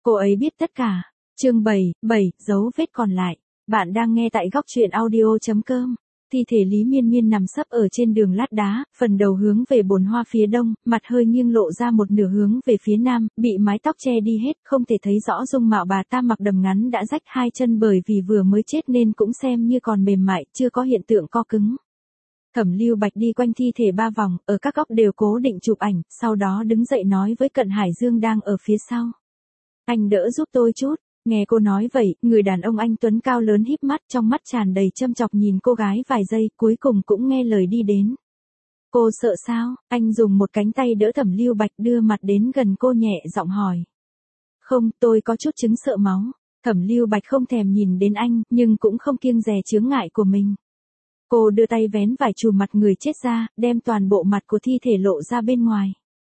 Cô ấy biết tất cả. Chương 7, dấu vết còn lại. Bạn đang nghe tại góc truyện audio.com. Thi thể Lý Miên Miên nằm sấp ở trên đường lát đá, phần đầu hướng về bồn hoa phía đông, mặt hơi nghiêng lộ ra một nửa hướng về phía nam, bị mái tóc che đi hết, không thể thấy rõ dung mạo bà ta. Mặc đầm ngắn đã rách hai chân bởi vì vừa mới chết nên cũng xem như còn mềm mại, chưa có hiện tượng co cứng. Thẩm Lưu Bạch đi quanh thi thể 3 vòng, ở các góc đều cố định chụp ảnh, sau đó đứng dậy nói với Cận Hải Dương đang ở phía sau. Anh đỡ giúp tôi chút. Nghe cô nói vậy, người đàn ông anh tuấn cao lớn híp mắt, trong mắt tràn đầy châm chọc nhìn cô gái vài giây, cuối cùng cũng nghe lời đi đến. Cô sợ sao? Anh dùng một cánh tay đỡ Thẩm Lưu Bạch, đưa mặt đến gần cô, nhẹ giọng hỏi. Không, tôi có chút chứng sợ máu. Thẩm Lưu Bạch không thèm nhìn đến anh, nhưng cũng không kiêng dè chướng ngại của mình. Cô đưa tay vén vải trùm mặt người chết ra, đem toàn bộ mặt của thi thể lộ ra bên ngoài.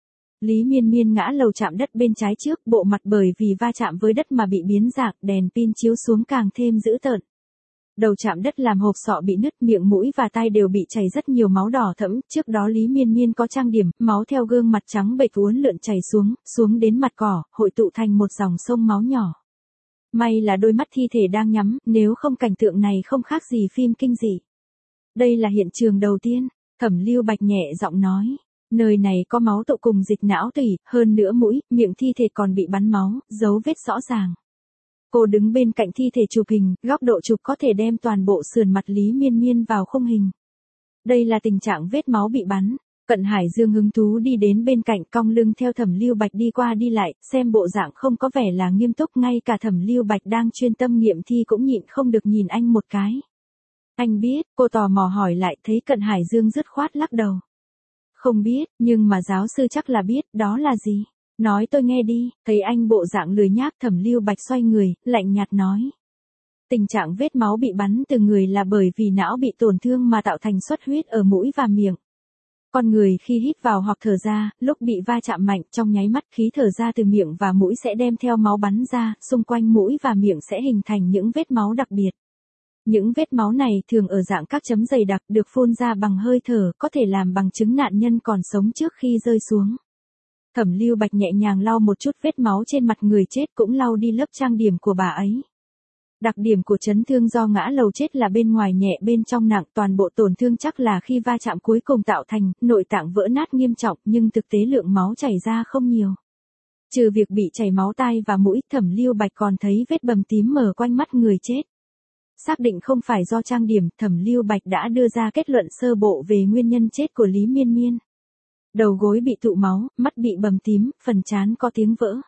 Lý Miên Miên ngã lầu chạm đất bên trái trước, bộ mặt bởi vì va chạm với đất mà bị biến dạng, đèn pin chiếu xuống càng thêm dữ tợn. Đầu chạm đất làm hộp sọ bị nứt, miệng mũi và tai đều bị chảy rất nhiều máu đỏ thẫm. Trước đó Lý Miên Miên có trang điểm, máu theo gương mặt trắng bệch uốn lượn chảy xuống đến mặt cỏ, hội tụ thành một dòng sông máu nhỏ. May là đôi mắt thi thể đang nhắm, nếu không cảnh tượng này không khác gì phim kinh dị. Đây là hiện trường đầu tiên, Thẩm Lưu Bạch nhẹ giọng nói. Nơi này có máu tụ cùng dịch não tủy, hơn nữa mũi, miệng thi thể còn bị bắn máu, dấu vết rõ ràng. Cô đứng bên cạnh thi thể chụp hình, góc độ chụp có thể đem toàn bộ sườn mặt Lý Miên Miên vào khung hình. Đây là tình trạng vết máu bị bắn. Cận Hải Dương hứng thú đi đến bên cạnh, cong lưng theo Thẩm Lưu Bạch đi qua đi lại, xem bộ dạng không có vẻ là nghiêm túc, ngay cả Thẩm Lưu Bạch đang chuyên tâm nghiệm thi cũng nhịn không được nhìn anh một cái. Anh biết, cô tò mò hỏi lại, thấy Cận Hải Dương dứt khoát lắc đầu. Không biết, nhưng mà giáo sư chắc là biết, đó là gì? Nói tôi nghe đi. Thấy anh bộ dạng lười nhác, Thẩm Lưu Bạch xoay người, lạnh nhạt nói. Tình trạng vết máu bị bắn từ người là bởi vì não bị tổn thương mà tạo thành xuất huyết ở mũi và miệng. Con người khi hít vào hoặc thở ra, lúc bị va chạm mạnh, trong nháy mắt khí thở ra từ miệng và mũi sẽ đem theo máu bắn ra, xung quanh mũi và miệng sẽ hình thành những vết máu đặc biệt. Những vết máu này thường ở dạng các chấm dày đặc, được phun ra bằng hơi thở, có thể làm bằng chứng nạn nhân còn sống trước khi rơi xuống. Thẩm Lưu Bạch nhẹ nhàng lau một chút vết máu trên mặt người chết, cũng lau đi lớp trang điểm của bà ấy. Đặc điểm của chấn thương do ngã lầu chết là bên ngoài nhẹ bên trong nặng, toàn bộ tổn thương chắc là khi va chạm cuối cùng tạo thành, nội tạng vỡ nát nghiêm trọng, nhưng thực tế lượng máu chảy ra không nhiều. Trừ việc bị chảy máu tai và mũi, Thẩm Lưu Bạch còn thấy vết bầm tím mở quanh mắt người chết. Xác định không phải do trang điểm, Thẩm Lưu Bạch đã đưa ra kết luận sơ bộ về nguyên nhân chết của Lý Miên Miên. Đầu gối bị tụ máu, mắt bị bầm tím, phần trán có tiếng vỡ.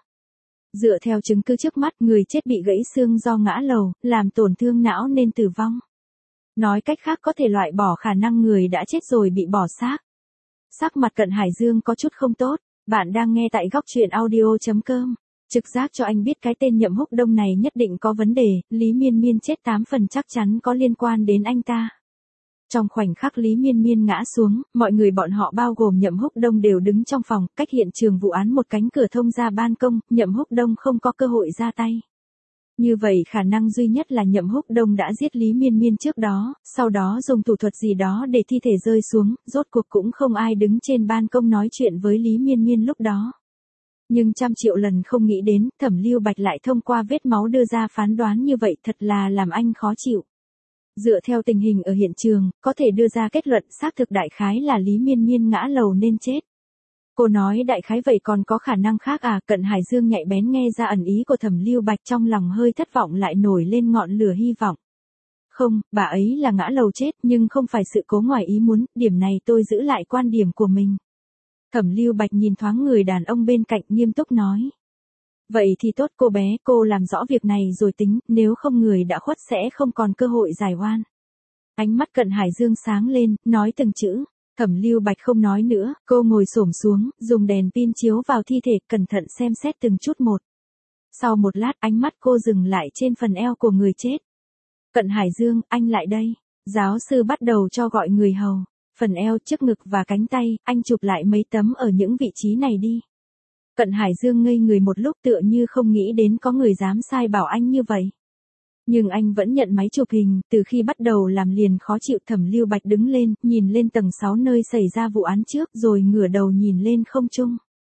Dựa theo chứng cứ trước mắt, người chết bị gãy xương do ngã lầu, làm tổn thương não nên tử vong. Nói cách khác có thể loại bỏ khả năng người đã chết rồi bị bỏ xác. Sắc mặt Cận Hải Dương có chút không tốt. Bạn đang nghe tại góc truyện audio.com. Trực giác cho anh biết cái tên Nhậm Húc Đông này nhất định có vấn đề, Lý Miên Miên chết 8 phần chắc chắn có liên quan đến anh ta. Trong khoảnh khắc Lý Miên Miên ngã xuống, mọi người bọn họ bao gồm Nhậm Húc Đông đều đứng trong phòng, cách hiện trường vụ án một cánh cửa thông ra ban công, Nhậm Húc Đông không có cơ hội ra tay. Như vậy khả năng duy nhất là Nhậm Húc Đông đã giết Lý Miên Miên trước đó, sau đó dùng thủ thuật gì đó để thi thể rơi xuống, rốt cuộc cũng không ai đứng trên ban công nói chuyện với Lý Miên Miên lúc đó. Nhưng trăm triệu lần không nghĩ đến, Thẩm Lưu Bạch lại thông qua vết máu đưa ra phán đoán như vậy, thật là làm anh khó chịu. Dựa theo tình hình ở hiện trường, có thể đưa ra kết luận xác thực đại khái là Lý Miên Miên ngã lầu nên chết. Cô nói đại khái vậy còn có khả năng khác à? Cận Hải Dương nhạy bén nghe ra ẩn ý của Thẩm Lưu Bạch, trong lòng hơi thất vọng lại nổi lên ngọn lửa hy vọng. Không, bà ấy là ngã lầu chết, nhưng không phải sự cố ngoài ý muốn, điểm này tôi giữ lại quan điểm của mình. Thẩm Lưu Bạch nhìn thoáng người đàn ông bên cạnh, nghiêm túc nói. Vậy thì tốt cô bé, cô làm rõ việc này rồi tính, nếu không người đã khuất sẽ không còn cơ hội giải oan. Ánh mắt Cận Hải Dương sáng lên, nói từng chữ. Thẩm Lưu Bạch không nói nữa, cô ngồi xổm xuống, dùng đèn pin chiếu vào thi thể, cẩn thận xem xét từng chút một. Sau một lát, ánh mắt cô dừng lại trên phần eo của người chết. Cận Hải Dương, anh lại đây. Giáo sư bắt đầu cho gọi người hầu. Phần eo, trước ngực và cánh tay, anh chụp lại mấy tấm ở những vị trí này đi. Cận Hải Dương ngây người một lúc, tựa như không nghĩ đến có người dám sai bảo anh như vậy. Nhưng anh vẫn nhận máy chụp hình, từ khi bắt đầu làm liền khó chịu. Thẩm Lưu Bạch đứng lên, nhìn lên tầng 6 nơi xảy ra vụ án trước, rồi ngửa đầu nhìn lên không trung.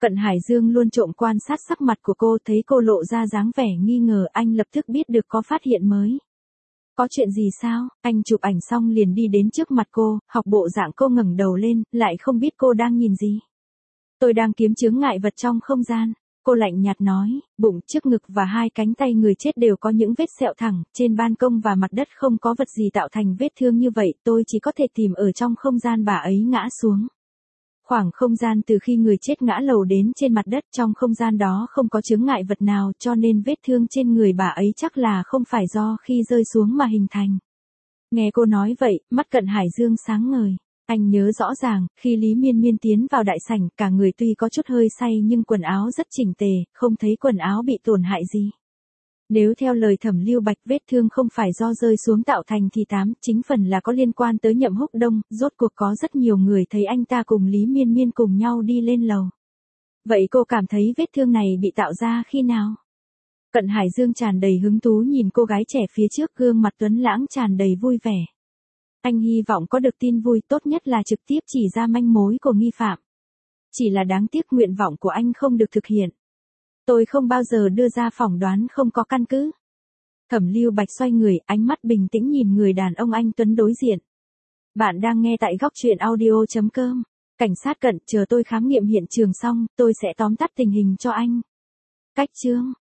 Cận Hải Dương luôn trộm quan sát sắc mặt của cô, thấy cô lộ ra dáng vẻ nghi ngờ, anh lập tức biết được có phát hiện mới. Có chuyện gì sao? Anh chụp ảnh xong liền đi đến trước mặt cô, học bộ dạng cô ngẩng đầu lên, lại không biết cô đang nhìn gì. Tôi đang kiếm chướng ngại vật trong không gian. Cô lạnh nhạt nói, bụng, trước ngực và hai cánh tay người chết đều có những vết sẹo thẳng, trên ban công và mặt đất không có vật gì tạo thành vết thương như vậy, tôi chỉ có thể tìm ở trong không gian bà ấy ngã xuống. Khoảng không gian từ khi người chết ngã lầu đến trên mặt đất, trong không gian đó không có chướng ngại vật nào, cho nên vết thương trên người bà ấy chắc là không phải do khi rơi xuống mà hình thành. Nghe cô nói vậy, mắt Cận Hải Dương sáng ngời. Anh nhớ rõ ràng, khi Lý Miên Miên tiến vào đại sảnh, cả người tuy có chút hơi say nhưng quần áo rất chỉnh tề, không thấy quần áo bị tổn hại gì. Nếu theo lời Thẩm Lưu Bạch, vết thương không phải do rơi xuống tạo thành thì chính phần là có liên quan tới Nhậm Húc Đông, rốt cuộc có rất nhiều người thấy anh ta cùng Lý Miên Miên cùng nhau đi lên lầu. Vậy cô cảm thấy vết thương này bị tạo ra khi nào? Cận Hải Dương tràn đầy hứng thú nhìn cô gái trẻ phía trước, gương mặt tuấn lãng tràn đầy vui vẻ. Anh hy vọng có được tin vui, tốt nhất là trực tiếp chỉ ra manh mối của nghi phạm. Chỉ là đáng tiếc nguyện vọng của anh không được thực hiện. Tôi không bao giờ đưa ra phỏng đoán không có căn cứ. Thẩm Lưu Bạch xoay người, ánh mắt bình tĩnh nhìn người đàn ông anh tuấn đối diện. Bạn đang nghe tại góc truyện audio.com. Cảnh sát Cận, chờ tôi khám nghiệm hiện trường xong, tôi sẽ tóm tắt tình hình cho anh. Cách chương